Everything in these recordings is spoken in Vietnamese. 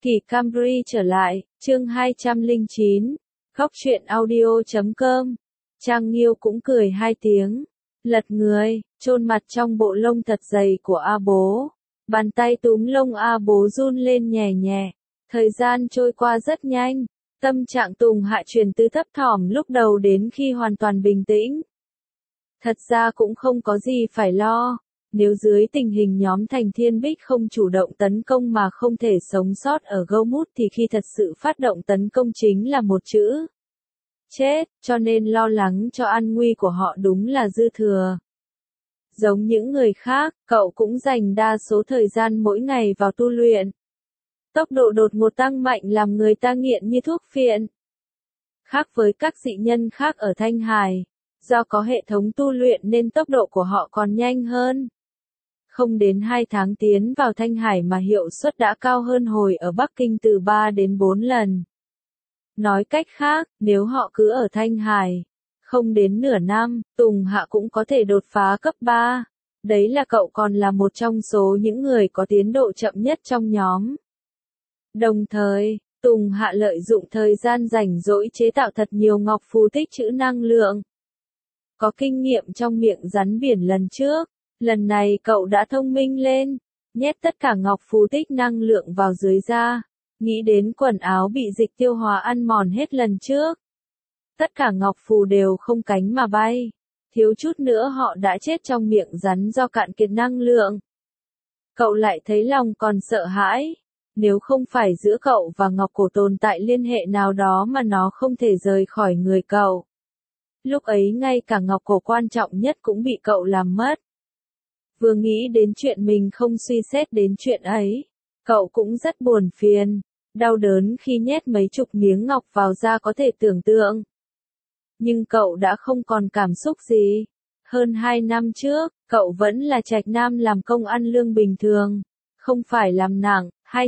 Kỳ Camry trở lại, chương 209, Góc truyện audio.com. Trang Nghiêu cũng cười hai tiếng, lật người, chôn mặt trong bộ lông thật dày của A Bố. Bàn tay túm lông A Bố run lên nhẹ nhẹ. Thời gian trôi qua rất nhanh, tâm trạng Tùng Hạ chuyển từ thấp thỏm lúc đầu đến khi hoàn toàn bình tĩnh. Thật ra cũng không có gì phải lo. Nếu dưới tình hình nhóm Thành Thiên Bích không chủ động tấn công mà không thể sống sót ở Gomut thì khi thật sự phát động tấn công chính là một chữ chết, cho nên lo lắng cho an nguy của họ đúng là dư thừa. Giống những người khác, cậu cũng dành đa số thời gian mỗi ngày vào tu luyện. Tốc độ đột ngột tăng mạnh làm người ta nghiện như thuốc phiện. Khác với các dị nhân khác ở Thanh Hải, do có hệ thống tu luyện nên tốc độ của họ còn nhanh hơn. Không đến 2 tháng tiến vào Thanh Hải mà hiệu suất đã cao hơn hồi ở Bắc Kinh từ 3 đến 4 lần. Nói cách khác, nếu họ cứ ở Thanh Hải, không đến nửa năm, Tùng Hạ cũng có thể đột phá cấp 3. Đấy là cậu còn là một trong số những người có tiến độ chậm nhất trong nhóm. Đồng thời, Tùng Hạ lợi dụng thời gian rảnh rỗi chế tạo thật nhiều ngọc phù tích trữ năng lượng. Có kinh nghiệm trong miệng rắn biển lần trước, lần này cậu đã thông minh lên, nhét tất cả ngọc phù tích năng lượng vào dưới da, nghĩ đến quần áo bị dịch tiêu hóa ăn mòn hết lần trước. Tất cả ngọc phù đều không cánh mà bay, thiếu chút nữa họ đã chết trong miệng rắn do cạn kiệt năng lượng. Cậu lại thấy lòng còn sợ hãi, nếu không phải giữa cậu và ngọc cổ tồn tại liên hệ nào đó mà nó không thể rời khỏi người cậu. Lúc ấy ngay cả ngọc cổ quan trọng nhất cũng bị cậu làm mất. Vừa nghĩ đến chuyện mình không suy xét đến chuyện ấy, cậu cũng rất buồn phiền, đau đớn khi nhét mấy chục miếng ngọc vào da có thể tưởng tượng. Nhưng cậu đã không còn cảm xúc gì. Hơn 2 năm trước, cậu vẫn là trạch nam làm công ăn lương bình thường, không phải làm nặng,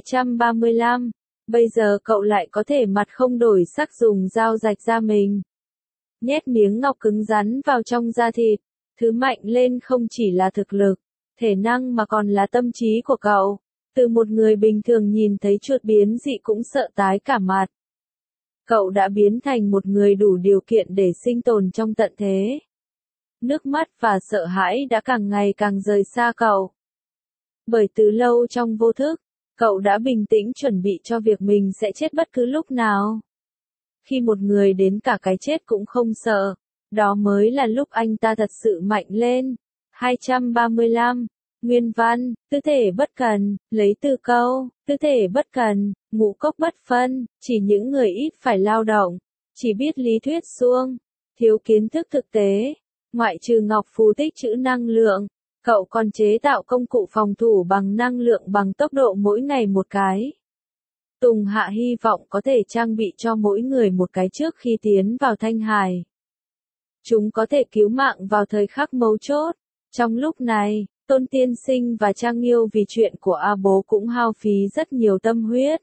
235. Bây giờ cậu lại có thể mặt không đổi sắc dùng dao rạch da mình. Nhét miếng ngọc cứng rắn vào trong da thịt. Thứ mạnh lên không chỉ là thực lực, thể năng mà còn là tâm trí của cậu. Từ một người bình thường nhìn thấy chuột biến dị cũng sợ tái cả mặt. Cậu đã biến thành một người đủ điều kiện để sinh tồn trong tận thế. Nước mắt và sợ hãi đã càng ngày càng rời xa cậu. Bởi từ lâu trong vô thức, cậu đã bình tĩnh chuẩn bị cho việc mình sẽ chết bất cứ lúc nào. Khi một người đến cả cái chết cũng không sợ, đó mới là lúc anh ta thật sự mạnh lên. 235. Nguyên văn, tư thể bất cần, lấy từ câu, tư thể bất cần, ngũ cốc bất phân, chỉ những người ít phải lao động, chỉ biết lý thuyết suông, thiếu kiến thức thực tế. Ngoại trừ ngọc phù tích trữ năng lượng, cậu còn chế tạo công cụ phòng thủ bằng năng lượng bằng tốc độ mỗi ngày một cái. Tùng Hạ hy vọng có thể trang bị cho mỗi người một cái trước khi tiến vào Thanh Hải. Chúng có thể cứu mạng vào thời khắc mấu chốt. Trong lúc này, Tôn Tiên Sinh và Trang Nghiêu vì chuyện của A Bố cũng hao phí rất nhiều tâm huyết.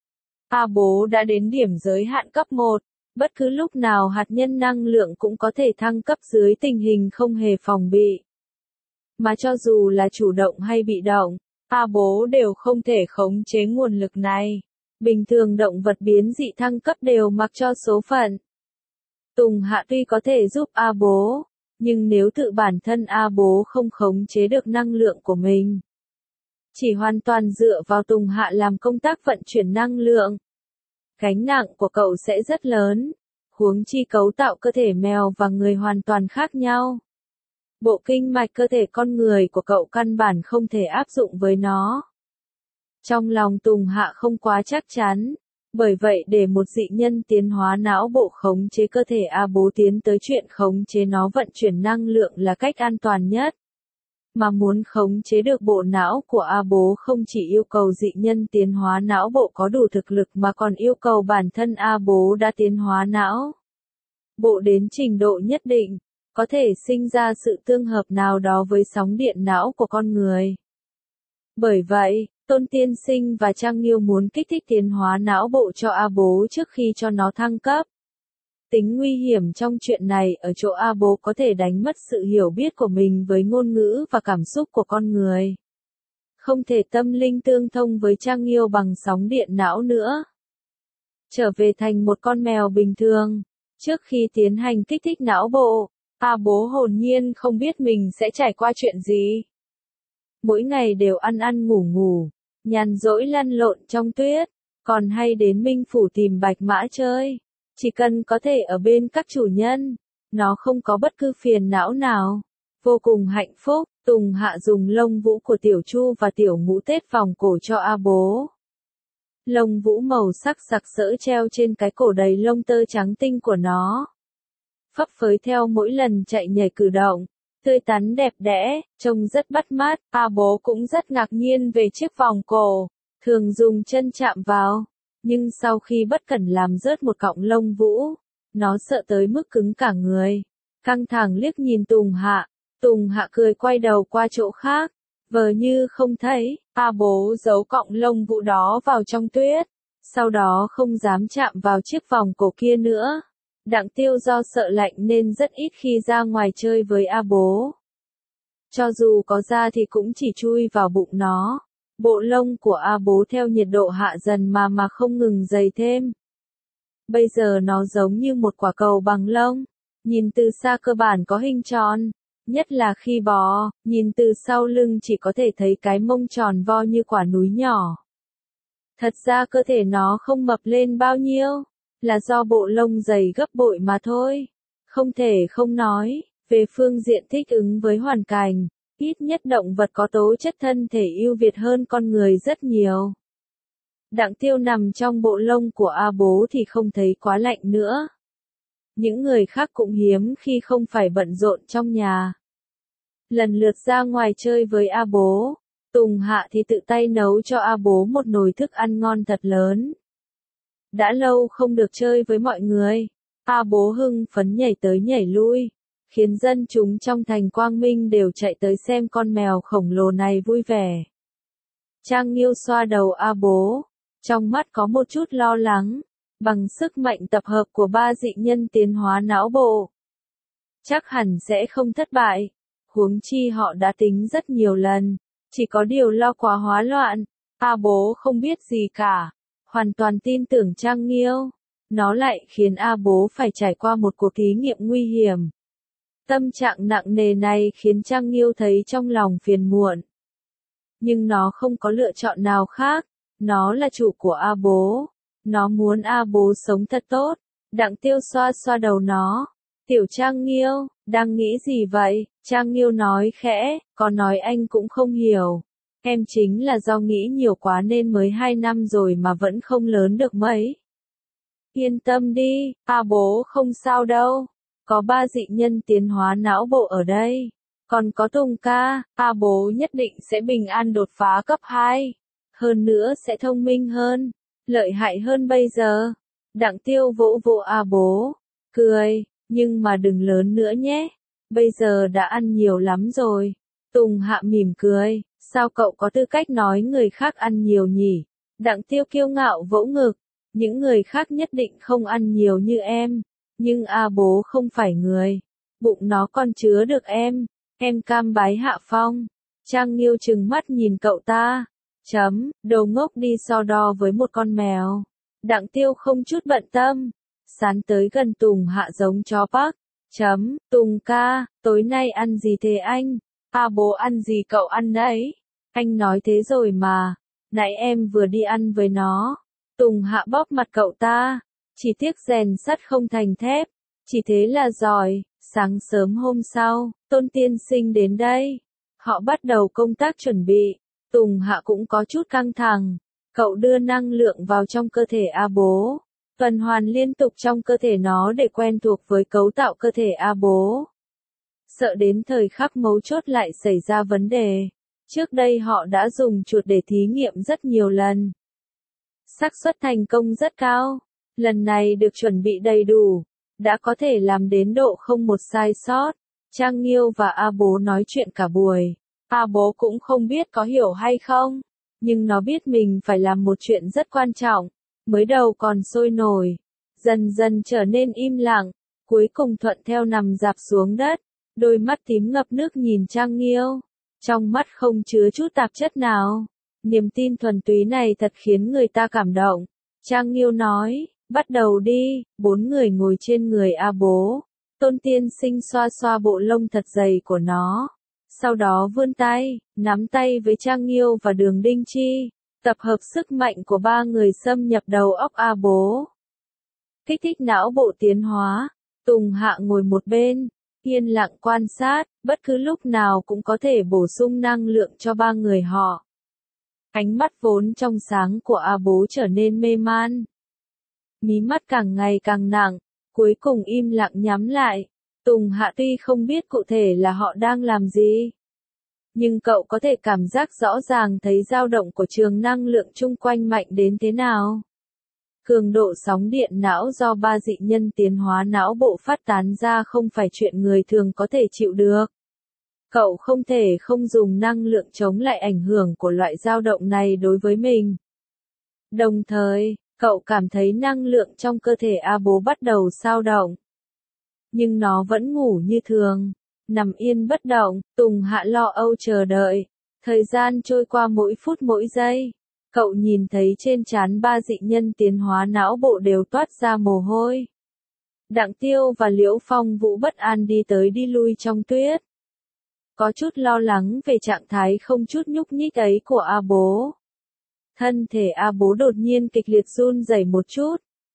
A Bố đã đến điểm giới hạn cấp 1, bất cứ lúc nào hạt nhân năng lượng cũng có thể thăng cấp dưới tình hình không hề phòng bị. Mà cho dù là chủ động hay bị động, A Bố đều không thể khống chế nguồn lực này. Bình thường động vật biến dị thăng cấp đều mặc cho số phận. Tùng Hạ tuy có thể giúp A Bố, nhưng nếu tự bản thân A Bố không khống chế được năng lượng của mình, chỉ hoàn toàn dựa vào Tùng Hạ làm công tác vận chuyển năng lượng, gánh nặng của cậu sẽ rất lớn, huống chi cấu tạo cơ thể mèo và người hoàn toàn khác nhau. Bộ kinh mạch cơ thể con người của cậu căn bản không thể áp dụng với nó. Trong lòng Tùng Hạ không quá chắc chắn, bởi vậy để một dị nhân tiến hóa não bộ khống chế cơ thể A Bố tiến tới chuyện khống chế nó vận chuyển năng lượng là cách an toàn nhất. Mà muốn khống chế được bộ não của A Bố không chỉ yêu cầu dị nhân tiến hóa não bộ có đủ thực lực mà còn yêu cầu bản thân A Bố đã tiến hóa não bộ đến trình độ nhất định, có thể sinh ra sự tương hợp nào đó với sóng điện não của con người. Bởi vậy, Tôn Tiên Sinh và Trang Nghiêu muốn kích thích tiến hóa não bộ cho A Bố trước khi cho nó thăng cấp. Tính nguy hiểm trong chuyện này ở chỗ A Bố có thể đánh mất sự hiểu biết của mình với ngôn ngữ và cảm xúc của con người. không thể tâm linh tương thông với Trang Nghiêu bằng sóng điện não nữa. Trở về thành một con mèo bình thường, trước khi tiến hành kích thích não bộ, A Bố hồn nhiên không biết mình sẽ trải qua chuyện gì. Mỗi ngày đều ăn ăn ngủ ngủ, nhàn rỗi lăn lộn trong tuyết, còn hay đến Minh Phủ tìm Bạch Mã chơi. Chỉ cần có thể ở bên các chủ nhân, nó không có bất cứ phiền não nào. Vô cùng hạnh phúc, Tùng Hạ dùng lông vũ của Tiểu Chu và Tiểu Ngũ tết vòng cổ cho A Bố. Lông vũ màu sắc sặc sỡ treo trên cái cổ đầy lông tơ trắng tinh của nó. Phấp phới theo mỗi lần chạy nhảy cử động, tươi tắn đẹp đẽ, trông rất bắt mắt. A Bố cũng rất ngạc nhiên về chiếc vòng cổ, thường dùng chân chạm vào, nhưng sau khi bất cẩn làm rớt một cọng lông vũ, nó sợ tới mức cứng cả người. Căng thẳng liếc nhìn Tùng Hạ cười quay đầu qua chỗ khác, vờ như không thấy. A Bố giấu cọng lông vũ đó vào trong tuyết, sau đó không dám chạm vào chiếc vòng cổ kia nữa. Đặng Tiêu do sợ lạnh nên rất ít khi ra ngoài chơi với A Bố. Cho dù có ra thì cũng chỉ chui vào bụng nó. Bộ lông của A Bố theo nhiệt độ hạ dần mà không ngừng dày thêm. Bây giờ nó giống như một quả cầu bằng lông, nhìn từ xa cơ bản có hình tròn, nhất là khi bò, nhìn từ sau lưng chỉ có thể thấy cái mông tròn vo như quả núi nhỏ. Thật ra cơ thể nó không mập lên bao nhiêu, là do bộ lông dày gấp bội mà thôi. Không thể không nói, về phương diện thích ứng với hoàn cảnh, ít nhất động vật có tố chất thân thể ưu việt hơn con người rất nhiều. Đặng Tiêu nằm trong bộ lông của A Bố thì không thấy quá lạnh nữa. Những người khác cũng hiếm khi không phải bận rộn trong nhà. Lần lượt ra ngoài chơi với A Bố, Tùng Hạ thì tự tay nấu cho A Bố một nồi thức ăn ngon thật lớn. Đã lâu không được chơi với mọi người, A Bố hưng phấn nhảy tới nhảy lui, khiến dân chúng trong thành Quang Minh đều chạy tới xem con mèo khổng lồ này vui vẻ. Trang Nghiêu xoa đầu A Bố, trong mắt có một chút lo lắng, bằng sức mạnh tập hợp của 3 dị nhân tiến hóa não bộ. Chắc hẳn sẽ không thất bại, huống chi họ đã tính rất nhiều lần, chỉ có điều lo quá hóa loạn. A Bố không biết gì cả, hoàn toàn tin tưởng Trang Nghiêu, nó lại khiến A Bố phải trải qua một cuộc thí nghiệm nguy hiểm. Tâm trạng nặng nề này khiến Trang Nghiêu thấy trong lòng phiền muộn. Nhưng nó không có lựa chọn nào khác, nó là chủ của A Bố, nó muốn A Bố sống thật tốt. Đặng Tiêu xoa xoa đầu nó. Tiểu Trang Nghiêu, đang nghĩ gì vậy? Trang Nghiêu nói khẽ, có nói anh cũng không hiểu. Em chính là do nghĩ nhiều quá nên mới 2 năm rồi mà vẫn không lớn được mấy. Yên tâm đi, A Bố không sao đâu. Có 3 dị nhân tiến hóa não bộ ở đây. Còn có Tùng ca, A Bố nhất định sẽ bình an đột phá cấp 2. Hơn nữa sẽ thông minh hơn, lợi hại hơn bây giờ. Đặng Tiêu vỗ vỗ A Bố, cười, nhưng mà đừng lớn nữa nhé. Bây giờ đã ăn nhiều lắm rồi. Tùng Hạ mỉm cười, sao cậu có tư cách nói người khác ăn nhiều nhỉ? Đặng Tiêu kiêu ngạo vỗ ngực, những người khác nhất định không ăn nhiều như em. Nhưng A Bố không phải người, bụng nó còn chứa được em cam bái hạ phong. Trang Nghiêu trừng mắt nhìn cậu ta, đồ ngốc đi so đo với một con mèo. Đặng Tiêu không chút bận tâm, sán tới gần Tùng Hạ giống chó Park. Tùng ca, tối nay ăn gì thế anh? A Bố ăn gì cậu ăn đấy? Anh nói thế rồi mà, nãy em vừa đi ăn với nó. Tùng Hạ bóp mặt cậu ta, chỉ tiếc rèn sắt không thành thép, chỉ thế là giỏi. Sáng sớm hôm sau, Tôn tiên sinh đến đây. Họ bắt đầu công tác chuẩn bị. Tùng Hạ cũng có chút căng thẳng. Cậu đưa năng lượng vào trong cơ thể A Bố, tuần hoàn liên tục trong cơ thể nó để quen thuộc với cấu tạo cơ thể A Bố. Sợ đến thời khắc mấu chốt lại xảy ra vấn đề. Trước đây họ đã dùng chuột để thí nghiệm rất nhiều lần. Xác suất thành công rất cao. Lần này được chuẩn bị đầy đủ, đã có thể làm đến độ không một sai sót. Trang Nghiêu và A Bố nói chuyện cả buổi. A Bố cũng không biết có hiểu hay không, nhưng nó biết mình phải làm một chuyện rất quan trọng. Mới đầu còn sôi nổi, dần dần trở nên im lặng, cuối cùng thuận theo nằm rạp xuống đất, đôi mắt tím ngập nước nhìn Trang Nghiêu. trong mắt không chứa chút tạp chất nào. Niềm tin thuần túy này thật khiến người ta cảm động. Trang Nghiêu nói, bắt đầu đi. 4 người ngồi trên người A Bố. Tôn Tiên Sinh xoa xoa bộ lông thật dày của nó. Sau đó vươn tay, nắm tay với Trang Nghiêu và Đường Đinh Chi. Tập hợp sức mạnh của 3 người xâm nhập đầu óc A Bố. Kích thích não bộ tiến hóa. Tùng Hạ ngồi một bên, yên lặng quan sát, bất cứ lúc nào cũng có thể bổ sung năng lượng cho 3 người họ. Ánh mắt vốn trong sáng của A Bố trở nên mê man. Mí mắt càng ngày càng nặng, cuối cùng im lặng nhắm lại. Tùng Hạ tuy không biết cụ thể là họ đang làm gì, nhưng cậu có thể cảm giác rõ ràng thấy dao động của trường năng lượng chung quanh mạnh đến thế nào. Cường độ sóng điện não do 3 dị nhân tiến hóa não bộ phát tán ra không phải chuyện người thường có thể chịu được. Cậu không thể không dùng năng lượng chống lại ảnh hưởng của loại dao động này đối với mình. Đồng thời, cậu cảm thấy năng lượng trong cơ thể A Bố bắt đầu xao động. Nhưng nó vẫn ngủ như thường, nằm yên bất động. Tùng Hạ lo âu chờ đợi. Thời gian trôi qua mỗi phút mỗi giây. Cậu nhìn thấy trên trán 3 dị nhân tiến hóa não bộ đều toát ra mồ hôi. Đặng Tiêu và Liễu Phong Vũ bất an đi tới đi lui trong tuyết. Có chút lo lắng về trạng thái không chút nhúc nhích ấy của A Bố. Thân thể A Bố đột nhiên kịch liệt run rẩy một chút.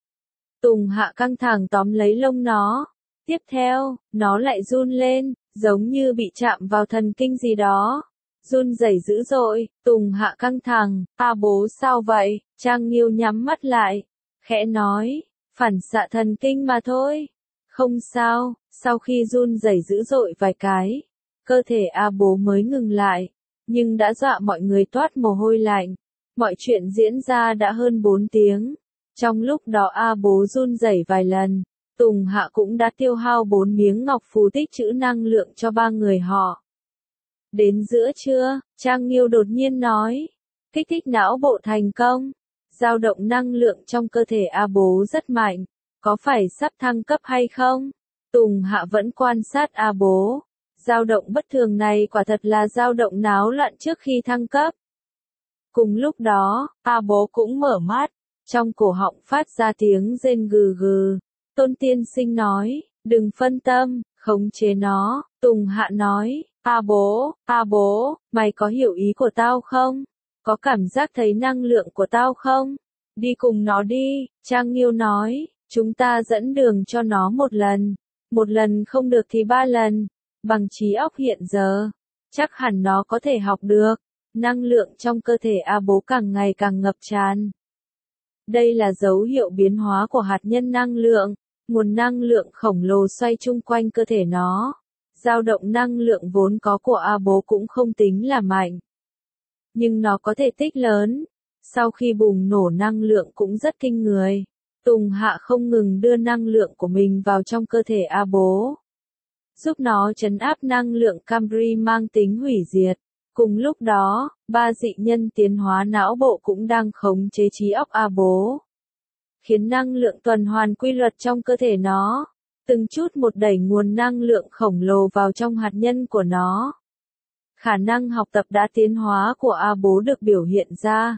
Tùng Hạ căng thẳng tóm lấy lông nó. Tiếp theo, nó lại run lên, giống như bị chạm vào thần kinh gì đó. Run rẩy dữ dội. Tùng Hạ căng thẳng, A Bố sao vậy? Trang Nghiêu nhắm mắt lại, khẽ nói, phản xạ thần kinh mà thôi. Không sao. Sau khi run rẩy dữ dội vài cái, cơ thể A Bố mới ngừng lại, nhưng đã dọa mọi người toát mồ hôi lạnh. Mọi chuyện diễn ra đã hơn 4 tiếng. Trong lúc đó A Bố run rẩy vài lần, Tùng Hạ cũng đã tiêu hao 4 miếng ngọc phù tích trữ năng lượng cho 3 người họ. Đến giữa trưa, Trang Nghiêu đột nhiên nói, kích thích não bộ thành công. Dao động năng lượng trong cơ thể A Bố rất mạnh, có phải sắp thăng cấp hay không? Tùng Hạ vẫn quan sát A Bố. Dao động bất thường này quả thật là dao động náo loạn trước khi thăng cấp. Cùng lúc đó, A Bố cũng mở mắt, trong cổ họng phát ra tiếng rên gừ gừ. Tôn Tiên Sinh nói, đừng phân tâm, khống chế nó. Tùng Hạ nói, A Bố, mày có hiểu ý của tao không? Có cảm giác thấy năng lượng của tao không? Đi cùng nó đi. Trang Nghiêu nói, chúng ta dẫn đường cho nó một lần. Một lần không được thì 3 lần. Bằng trí óc hiện giờ, chắc hẳn nó có thể học được. Năng lượng trong cơ thể A Bố càng ngày càng ngập tràn. Đây là dấu hiệu biến hóa của hạt nhân năng lượng. Nguồn năng lượng khổng lồ xoay chung quanh cơ thể nó. Dao động năng lượng vốn có của A Bố cũng không tính là mạnh, nhưng nó có thể tích lớn. Sau khi bùng nổ năng lượng cũng rất kinh người. Tùng Hạ không ngừng đưa năng lượng của mình vào trong cơ thể A Bố, giúp nó trấn áp năng lượng Camry mang tính hủy diệt. Cùng lúc đó, 3 dị nhân tiến hóa não bộ cũng đang khống chế trí óc A Bố, khiến năng lượng tuần hoàn quy luật trong cơ thể nó, từng chút một đẩy nguồn năng lượng khổng lồ vào trong hạt nhân của nó. Khả năng học tập đã tiến hóa của A Bố được biểu hiện ra.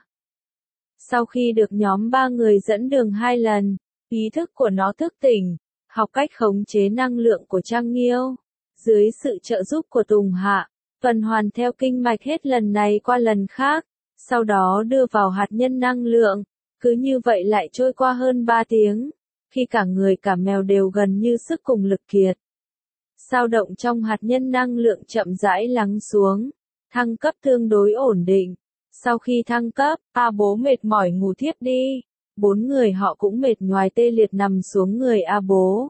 Sau khi được nhóm 3 người dẫn đường 2 lần, ý thức của nó thức tỉnh, học cách khống chế năng lượng của Trang Nghiêu. Dưới sự trợ giúp của Tùng Hạ, tuần hoàn theo kinh mạch hết lần này qua lần khác, sau đó đưa vào hạt nhân năng lượng. Cứ như vậy lại trôi qua hơn 3 tiếng, khi cả người cả mèo đều gần như sức cùng lực kiệt. Dao động trong hạt nhân năng lượng chậm rãi lắng xuống, thăng cấp tương đối ổn định. Sau khi thăng cấp, A Bố mệt mỏi ngủ thiếp đi. 4 người họ cũng mệt nhoài tê liệt nằm xuống người A Bố.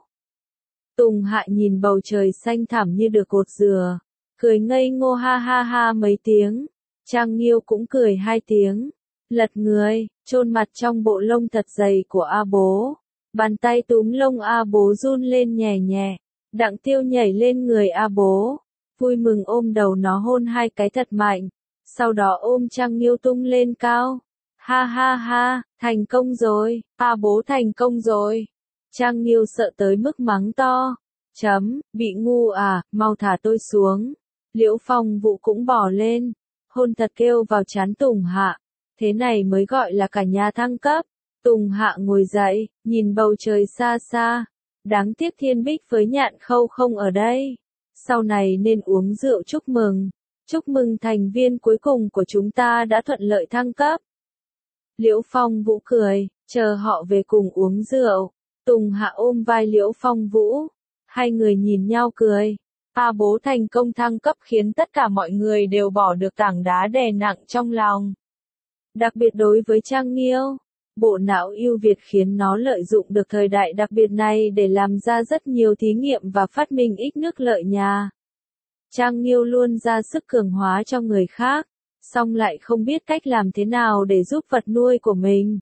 Tùng Hạ nhìn bầu trời xanh thẳm như được cột dừa, cười ngây ngô ha ha ha mấy tiếng. Trang Nghiêu cũng cười 2 tiếng, lật người, chôn mặt trong bộ lông thật dày của A Bố. Bàn tay túm lông A Bố run lên nhẹ nhẹ. Đặng Tiêu nhảy lên người A Bố, vui mừng ôm đầu nó hôn 2 cái thật mạnh, sau đó ôm Trang Nghiêu tung lên cao. Ha ha ha, thành công rồi, A Bố thành công rồi. Trang Nghiêu sợ tới mức mắng to. Bị ngu à, mau thả tôi xuống. Liễu Phong Vũ cũng bò lên, hôn thật kêu vào trán Tùng Hạ. Thế này mới gọi là cả nhà thăng cấp. Tùng Hạ ngồi dậy, nhìn bầu trời xa xa. Đáng tiếc Thiên Bích với Nhạn Khâu không ở đây. Sau này nên uống rượu chúc mừng. Chúc mừng thành viên cuối cùng của chúng ta đã thuận lợi thăng cấp. Liễu Phong Vũ cười, chờ họ về cùng uống rượu. Tùng Hạ ôm vai Liễu Phong Vũ. Hai người nhìn nhau cười. Bố thành công thăng cấp khiến tất cả mọi người đều bỏ được tảng đá đè nặng trong lòng. Đặc biệt đối với Trang Nghiêu, bộ não ưu việt khiến nó lợi dụng được thời đại đặc biệt này để làm ra rất nhiều thí nghiệm và phát minh ích nước lợi nhà. Trang Nghiêu luôn ra sức cường hóa cho người khác, song lại không biết cách làm thế nào để giúp vật nuôi của mình.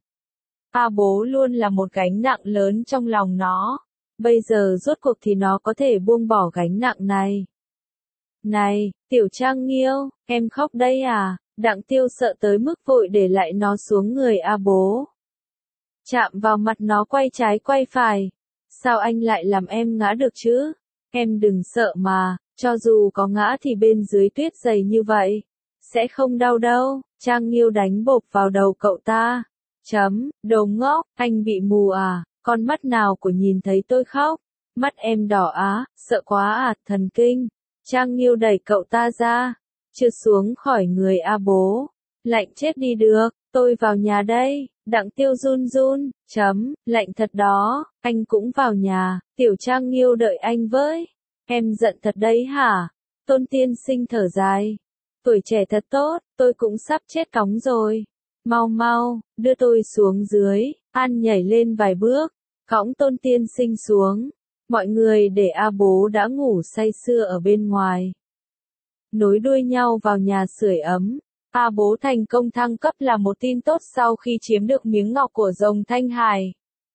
Bố luôn là một gánh nặng lớn trong lòng nó. Bây giờ rốt cuộc thì nó có thể buông bỏ gánh nặng này. Này, tiểu Trang Nghiêu, em khóc đây à? Đặng Tiêu sợ tới mức vội để lại nó xuống người bố. Chạm vào mặt nó quay trái quay phải. Sao anh lại làm em ngã được chứ? Em đừng sợ mà, cho dù có ngã thì bên dưới tuyết dày như vậy. Sẽ không đau đâu. Trang Nghiêu đánh bộp vào đầu cậu ta. Đồ ngốc, anh bị mù à? Con mắt nào của nhìn thấy tôi khóc? Mắt em đỏ sợ quá thần kinh. Trang Nghiêu đẩy cậu ta ra, trượt xuống khỏi người bố. Lạnh chết đi được, tôi vào nhà đây. Đặng Tiêu run run, lạnh thật đó, anh cũng vào nhà. Tiểu Trang Nghiêu đợi anh với. Em giận thật đấy hả? Tôn tiên sinh thở dài. Tuổi trẻ thật tốt, tôi cũng sắp chết cóng rồi. Mau mau, đưa tôi xuống dưới. An nhảy lên vài bước, cõng Tôn tiên sinh xuống. Mọi người để bố đã ngủ say sưa ở bên ngoài. Nối đuôi nhau vào nhà sưởi ấm. Bố thành công thăng cấp là một tin tốt sau khi chiếm được miếng ngọc của rồng Thanh Hải.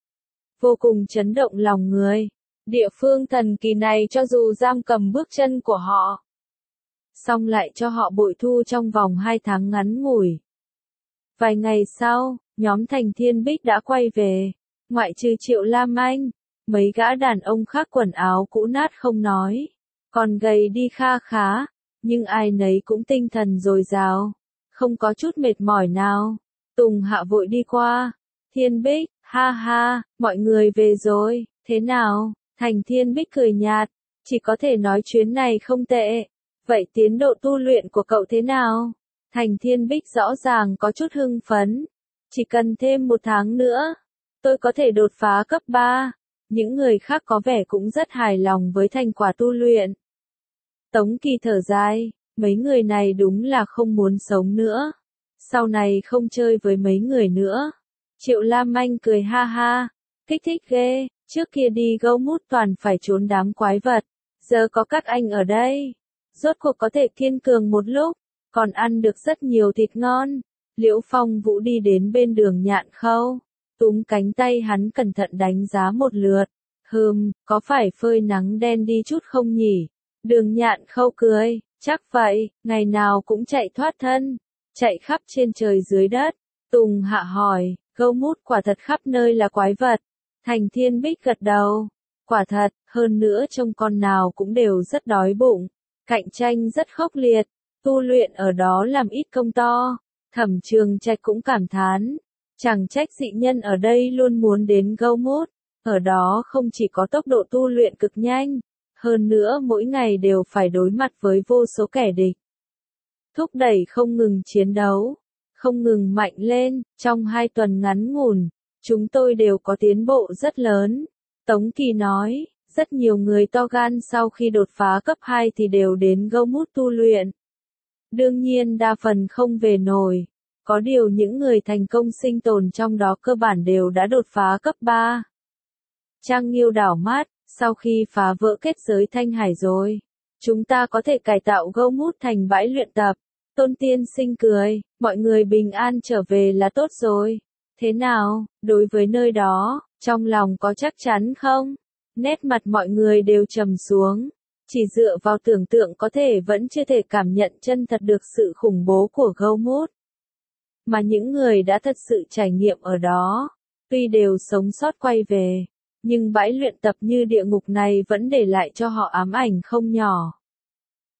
Vô cùng chấn động lòng người. Địa phương thần kỳ này cho dù giam cầm bước chân của họ, song lại cho họ bội thu trong vòng 2 tháng ngắn ngủi. Vài ngày sau, nhóm Thành Thiên Bích đã quay về. Ngoại trừ Triệu Lam Anh, mấy gã đàn ông khác quần áo cũ nát không nói, còn gầy đi kha khá, nhưng ai nấy cũng tinh thần dồi dào, không có chút mệt mỏi nào. Tùng Hạ vội đi qua. Thiên Bích, ha ha, mọi người về rồi, thế nào? Thành Thiên Bích cười nhạt, chỉ có thể nói chuyến này không tệ. Vậy tiến độ tu luyện của cậu thế nào? Thành Thiên Bích rõ ràng có chút hưng phấn. Chỉ cần thêm 1 tháng nữa, tôi có thể đột phá cấp 3. Những người khác có vẻ cũng rất hài lòng với thành quả tu luyện. Tống Kỳ thở dài, mấy người này đúng là không muốn sống nữa. Sau này không chơi với mấy người nữa. Triệu Lam Anh cười ha ha, kích thích ghê, trước kia đi gấu mút toàn phải trốn đám quái vật. Giờ có các anh ở đây, rốt cuộc có thể kiên cường một lúc, còn ăn được rất nhiều thịt ngon. Liễu Phong Vũ đi đến bên Đường Nhạn Khâu, túm cánh tay hắn cẩn thận đánh giá một lượt. Có phải phơi nắng đen đi chút không nhỉ? Đường Nhạn Khâu cười, chắc vậy, ngày nào cũng chạy thoát thân, chạy khắp trên trời dưới đất. Tùng Hạ hỏi, gấu mút quả thật khắp nơi là quái vật. Thành Thiên Bích gật đầu, quả thật, hơn nữa trông con nào cũng đều rất đói bụng, cạnh tranh rất khốc liệt, tu luyện ở đó làm ít công to. Thẩm Trường Trạch cũng cảm thán, chẳng trách dị nhân ở đây luôn muốn đến gấu mút, ở đó không chỉ có tốc độ tu luyện cực nhanh, hơn nữa mỗi ngày đều phải đối mặt với vô số kẻ địch. Thúc đẩy không ngừng chiến đấu, không ngừng mạnh lên, trong 2 tuần ngắn ngủn, chúng tôi đều có tiến bộ rất lớn. Tống Kỳ nói, rất nhiều người to gan sau khi đột phá cấp 2 thì đều đến gấu mút tu luyện. Đương nhiên đa phần không về nổi, có điều những người thành công sinh tồn trong đó cơ bản đều đã đột phá cấp 3. Trang Nghiêu đảo mắt, sau khi phá vỡ kết giới Thanh Hải rồi, chúng ta có thể cải tạo gấu mút thành bãi luyện tập. Tôn Tiên Sinh cười, mọi người bình an trở về là tốt rồi. Thế nào, đối với nơi đó, trong lòng có chắc chắn không? Nét mặt mọi người đều trầm xuống. Chỉ dựa vào tưởng tượng có thể vẫn chưa thể cảm nhận chân thật được sự khủng bố của gấu mút. Mà những người đã thật sự trải nghiệm ở đó, tuy đều sống sót quay về, nhưng bãi luyện tập như địa ngục này vẫn để lại cho họ ám ảnh không nhỏ.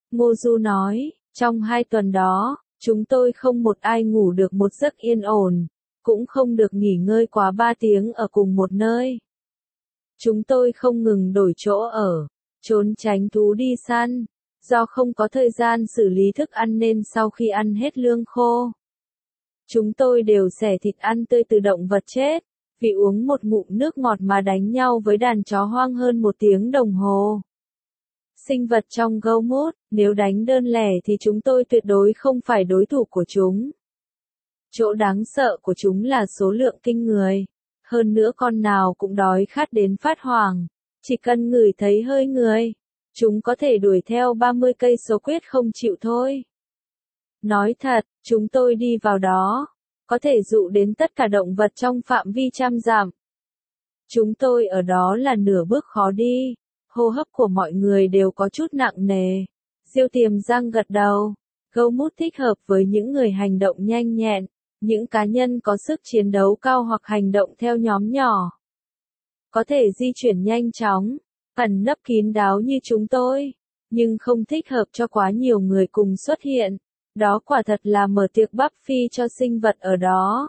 Ngô Du nói, trong 2 tuần đó, chúng tôi không một ai ngủ được một giấc yên ổn, cũng không được nghỉ ngơi quá 3 tiếng ở cùng một nơi. Chúng tôi không ngừng đổi chỗ ở, trốn tránh thú đi săn, do không có thời gian xử lý thức ăn nên sau khi ăn hết lương khô, chúng tôi đều xẻ thịt ăn tươi từ động vật chết, vì uống một ngụm nước ngọt mà đánh nhau với đàn chó hoang hơn 1 tiếng đồng hồ. Sinh vật trong gấu mút, nếu đánh đơn lẻ thì chúng tôi tuyệt đối không phải đối thủ của chúng. Chỗ đáng sợ của chúng là số lượng kinh người. Hơn nữa con nào cũng đói khát đến phát hoảng. Chỉ cần ngửi thấy hơi người, chúng có thể đuổi theo 30 cây số quyết không chịu thôi. Nói thật, chúng tôi đi vào đó, có thể dụ đến tất cả động vật trong phạm vi trăm dặm. Chúng tôi ở đó là nửa bước khó đi. Hô hấp của mọi người đều có chút nặng nề. Diêu Tiềm Giang gật đầu. Gấu mút thích hợp với những người hành động nhanh nhẹn, những cá nhân có sức chiến đấu cao hoặc hành động theo nhóm nhỏ. Có thể di chuyển nhanh chóng, ẩn nấp kín đáo như chúng tôi, nhưng không thích hợp cho quá nhiều người cùng xuất hiện. Đó quả thật là mở tiệc buffet cho sinh vật ở đó.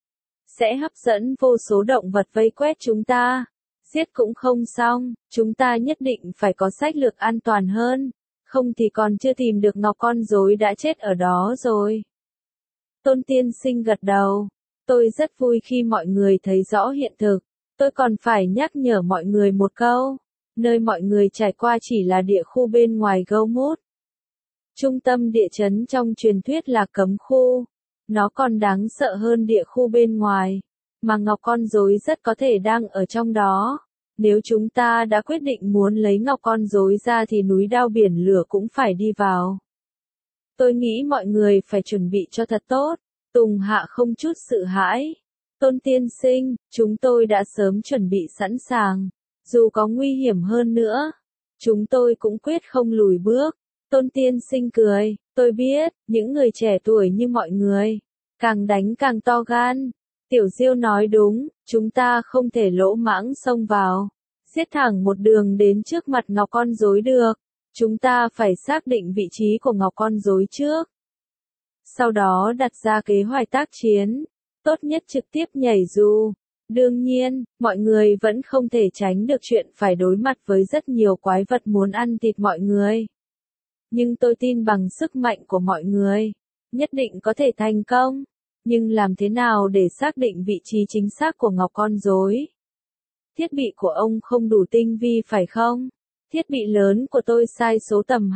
Sẽ hấp dẫn vô số động vật vây quét chúng ta. Giết cũng không xong, chúng ta nhất định phải có sách lược an toàn hơn, không thì còn chưa tìm được ngọc con rối đã chết ở đó rồi. Tôn Tiên Sinh gật đầu. Tôi rất vui khi mọi người thấy rõ hiện thực. Tôi còn phải nhắc nhở mọi người một câu. Nơi mọi người trải qua chỉ là địa khu bên ngoài gấu mút. Trung tâm địa chấn trong truyền thuyết là cấm khu. Nó còn đáng sợ hơn địa khu bên ngoài. Mà ngọc con rối rất có thể đang ở trong đó. Nếu chúng ta đã quyết định muốn lấy ngọc con rối ra thì núi đao biển lửa cũng phải đi vào. Tôi nghĩ mọi người phải chuẩn bị cho thật tốt. Tùng Hạ không chút sợ hãi. Tôn Tiên Sinh, chúng tôi đã sớm chuẩn bị sẵn sàng. Dù có nguy hiểm hơn nữa, chúng tôi cũng quyết không lùi bước. Tôn Tiên Sinh cười, tôi biết, những người trẻ tuổi như mọi người, càng đánh càng to gan. Tiểu Diêu nói đúng, chúng ta không thể lỗ mãng xông vào, giết thẳng một đường đến trước mặt ngọc con rối được. Chúng ta phải xác định vị trí của ngọc con rối trước. Sau đó đặt ra kế hoạch tác chiến, tốt nhất trực tiếp nhảy dù. Đương nhiên, mọi người vẫn không thể tránh được chuyện phải đối mặt với rất nhiều quái vật muốn ăn thịt mọi người. Nhưng tôi tin bằng sức mạnh của mọi người, nhất định có thể thành công. Nhưng làm thế nào để xác định vị trí chính xác của ngọc con rối? Thiết bị của ông không đủ tinh vi phải không? Thiết bị lớn của tôi sai số tầm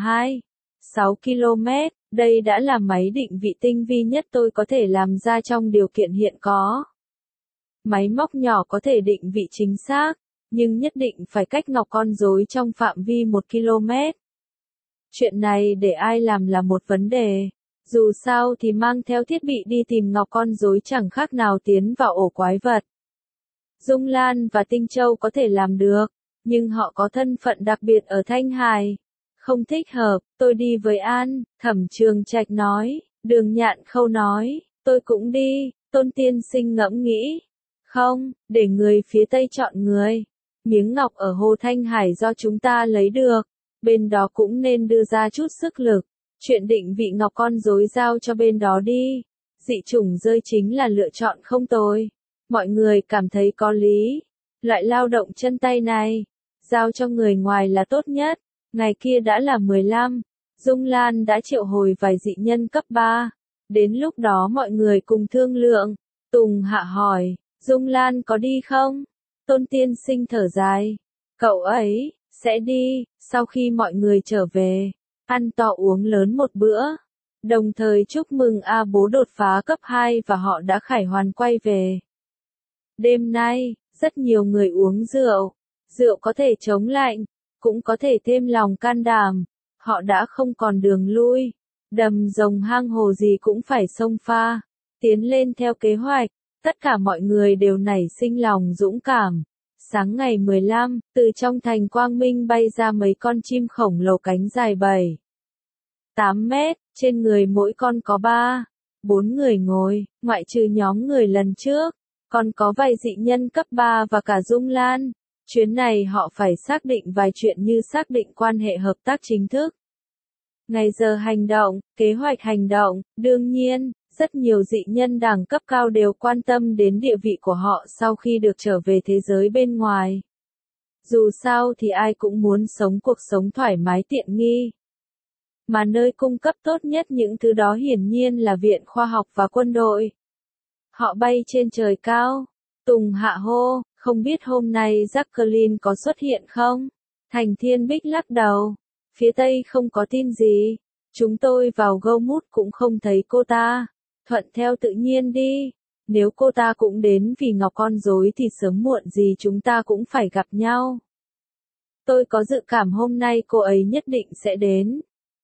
6 km, đây đã là máy định vị tinh vi nhất tôi có thể làm ra trong điều kiện hiện có. Máy móc nhỏ có thể định vị chính xác, nhưng nhất định phải cách ngọc con rối trong phạm vi 1 km. Chuyện này để ai làm là một vấn đề. Dù sao thì mang theo thiết bị đi tìm ngọc con rối chẳng khác nào tiến vào ổ quái vật. Dung Lan và Tinh Châu có thể làm được, nhưng họ có thân phận đặc biệt ở Thanh Hải. Không thích hợp, tôi đi với An, Thẩm Trường Trạch nói. Đường Nhạn Khâu nói, tôi cũng đi. Tôn Tiên Sinh ngẫm nghĩ. Không, để người phía Tây chọn người. Miếng ngọc ở Hồ Thanh Hải do chúng ta lấy được. Bên đó cũng nên đưa ra chút sức lực. Chuyện định vị ngọc con rối giao cho bên đó đi. Dị chủng rơi chính là lựa chọn không tồi. Mọi người cảm thấy có lý. Loại lao động chân tay này, giao cho người ngoài là tốt nhất. Ngày kia đã là 15. Dung Lan đã triệu hồi vài dị nhân cấp 3. Đến lúc đó mọi người cùng thương lượng. Tùng Hạ hỏi, Dung Lan có đi không? Tôn Tiên Sinh thở dài. Cậu ấy, sẽ đi, sau khi mọi người trở về. Ăn to uống lớn một bữa. Đồng thời chúc mừng A Bố đột phá cấp 2 và họ đã khải hoàn quay về. Đêm nay, rất nhiều người uống rượu. Rượu có thể chống lạnh, cũng có thể thêm lòng can đảm. Họ đã không còn đường lui. Đầm rồng hang hồ gì cũng phải xông pha. Tiến lên theo kế hoạch. Tất cả mọi người đều nảy sinh lòng dũng cảm. Sáng ngày 15, từ trong thành Quang Minh bay ra mấy con chim khổng lồ cánh dài 8 mét, trên người mỗi con có 4 người ngồi, ngoại trừ nhóm người lần trước, còn có vài dị nhân cấp 3 và cả Dung Lan. Chuyến này họ phải xác định vài chuyện như xác định quan hệ hợp tác chính thức. Ngày giờ hành động, kế hoạch hành động, đương nhiên, rất nhiều dị nhân đẳng cấp cao đều quan tâm đến địa vị của họ sau khi được trở về thế giới bên ngoài. Dù sao thì ai cũng muốn sống cuộc sống thoải mái tiện nghi. Mà nơi cung cấp tốt nhất những thứ đó hiển nhiên là viện khoa học và quân đội. Họ bay trên trời cao. Tùng Hạ hô, không biết hôm nay Jacqueline có xuất hiện không? Thành Thiên Bích lắc đầu. Phía Tây không có tin gì. Chúng tôi vào Gomut cũng không thấy cô ta. Thuận theo tự nhiên đi. Nếu cô ta cũng đến vì ngọc con rối thì sớm muộn gì chúng ta cũng phải gặp nhau. Tôi có dự cảm hôm nay cô ấy nhất định sẽ đến.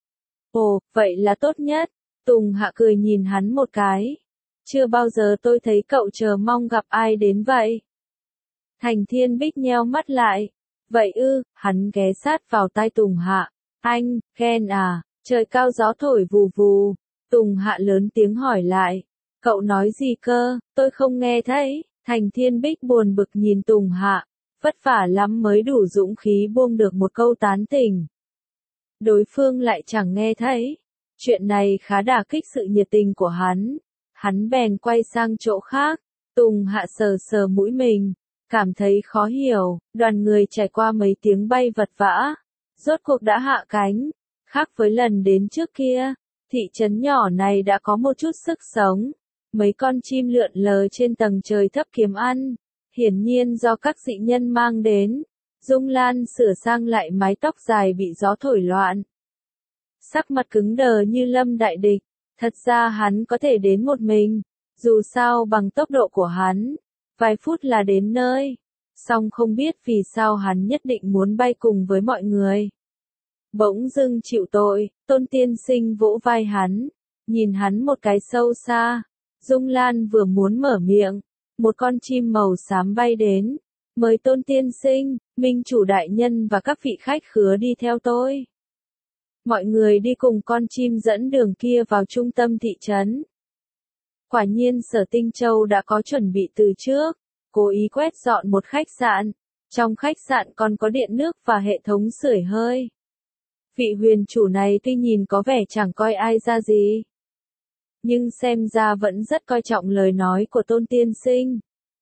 Ồ, vậy là tốt nhất. Tùng Hạ cười nhìn hắn một cái. Chưa bao giờ tôi thấy cậu chờ mong gặp ai đến vậy. Thành Thiên Bích nheo mắt lại. Vậy ư, hắn ghé sát vào tai Tùng Hạ. Anh, Ken à, trời cao gió thổi vù vù. Tùng Hạ lớn tiếng hỏi lại. Cậu nói gì cơ, tôi không nghe thấy. Thành Thiên Bích buồn bực nhìn Tùng Hạ. Vất vả lắm mới đủ dũng khí buông được một câu tán tỉnh. Đối phương lại chẳng nghe thấy. Chuyện này khá đả kích sự nhiệt tình của hắn. Hắn bèn quay sang chỗ khác. Tùng Hạ sờ sờ mũi mình. Cảm thấy khó hiểu. Đoàn người trải qua mấy tiếng bay vật vã. Rốt cuộc đã hạ cánh. Khác với lần đến trước kia. Thị trấn nhỏ này đã có một chút sức sống. Mấy con chim lượn lờ trên tầng trời thấp kiếm ăn. Hiển nhiên do các dị nhân mang đến. Dung Lan sửa sang lại mái tóc dài bị gió thổi loạn. Sắc mặt cứng đờ như lâm đại địch. Thật ra hắn có thể đến một mình. Dù sao bằng tốc độ của hắn. Vài phút là đến nơi. Song không biết vì sao hắn nhất định muốn bay cùng với mọi người. Bỗng dưng chịu tội, Tôn Tiên Sinh vỗ vai hắn. Nhìn hắn một cái sâu xa. Dung Lan vừa muốn mở miệng. Một con chim màu xám bay đến. Mời Tôn Tiên Sinh, Minh Chủ đại nhân và các vị khách khứa đi theo tôi. Mọi người đi cùng con chim dẫn đường kia vào trung tâm thị trấn. Quả nhiên Sở Tinh Châu đã có chuẩn bị từ trước, cố ý quét dọn một khách sạn. Trong khách sạn còn có điện nước và hệ thống sưởi hơi. Vị huyền chủ này tuy nhìn có vẻ chẳng coi ai ra gì, nhưng xem ra vẫn rất coi trọng lời nói của Tôn Tiên Sinh.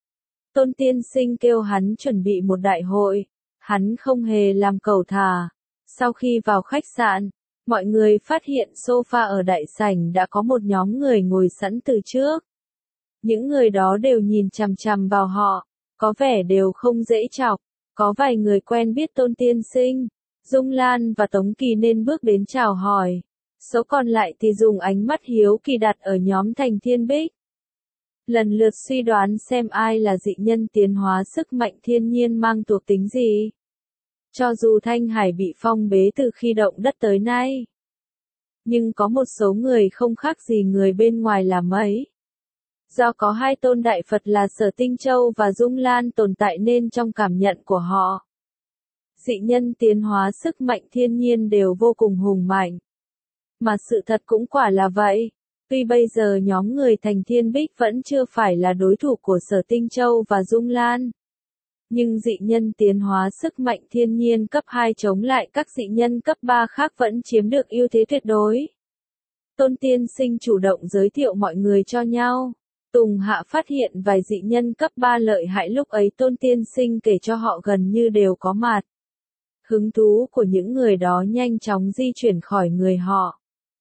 Tôn Tiên Sinh kêu hắn chuẩn bị một đại hội, hắn không hề làm cẩu thả. Sau khi vào khách sạn, mọi người phát hiện sofa ở đại sảnh đã có một nhóm người ngồi sẵn từ trước. Những người đó đều nhìn chằm chằm vào họ, có vẻ đều không dễ chọc. Có vài người quen biết Tôn Tiên Sinh, Dung Lan và Tống Kỳ nên bước đến chào hỏi. Số còn lại thì dùng ánh mắt hiếu kỳ đặt ở nhóm Thành Thiên Bích. Lần lượt suy đoán xem ai là dị nhân tiến hóa sức mạnh thiên nhiên mang thuộc tính gì. Cho dù Thanh Hải bị phong bế từ khi động đất tới nay, nhưng có một số người không khác gì người bên ngoài là mấy. Do có hai tôn đại Phật là Sở Tinh Châu và Dung Lan tồn tại nên trong cảm nhận của họ, dị nhân tiến hóa sức mạnh thiên nhiên đều vô cùng hùng mạnh. Mà sự thật cũng quả là vậy. Tuy bây giờ nhóm người Thành Thiên Bích vẫn chưa phải là đối thủ của Sở Tinh Châu và Dung Lan, nhưng dị nhân tiến hóa sức mạnh thiên nhiên cấp 2 chống lại các dị nhân cấp 3 khác vẫn chiếm được ưu thế tuyệt đối. Tôn Tiên Sinh chủ động giới thiệu mọi người cho nhau. Tùng Hạ phát hiện vài dị nhân cấp 3 lợi hại lúc ấy Tôn Tiên Sinh kể cho họ gần như đều có mặt. Hứng thú của những người đó nhanh chóng di chuyển khỏi người họ.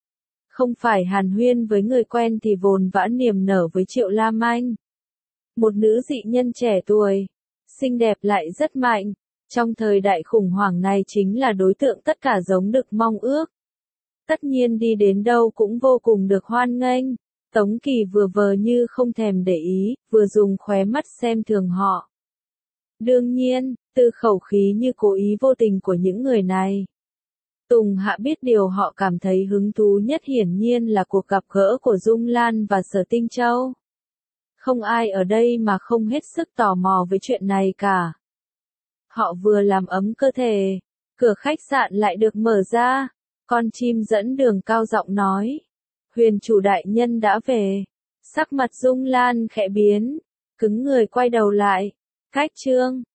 Không phải hàn huyên với người quen thì vồn vã niềm nở với Triệu Lam Anh. Một nữ dị nhân trẻ tuổi, xinh đẹp lại rất mạnh. Trong thời đại khủng hoảng này chính là đối tượng tất cả giống được mong ước. Tất nhiên đi đến đâu cũng vô cùng được hoan nghênh. Tống Kỳ vừa vờ như không thèm để ý, vừa dùng khóe mắt xem thường họ. Đương nhiên, từ khẩu khí như cố ý vô tình của những người này, Tùng Hạ biết điều họ cảm thấy hứng thú nhất hiển nhiên là cuộc gặp gỡ của Dung Lan và Sở Tinh Châu. Không ai ở đây mà không hết sức tò mò với chuyện này cả. Họ vừa làm ấm cơ thể, cửa khách sạn lại được mở ra, con chim dẫn đường cao giọng nói. Huyền chủ đại nhân đã về. Sắc mặt Dung Lan khẽ biến, cứng người quay đầu lại. Khách trương,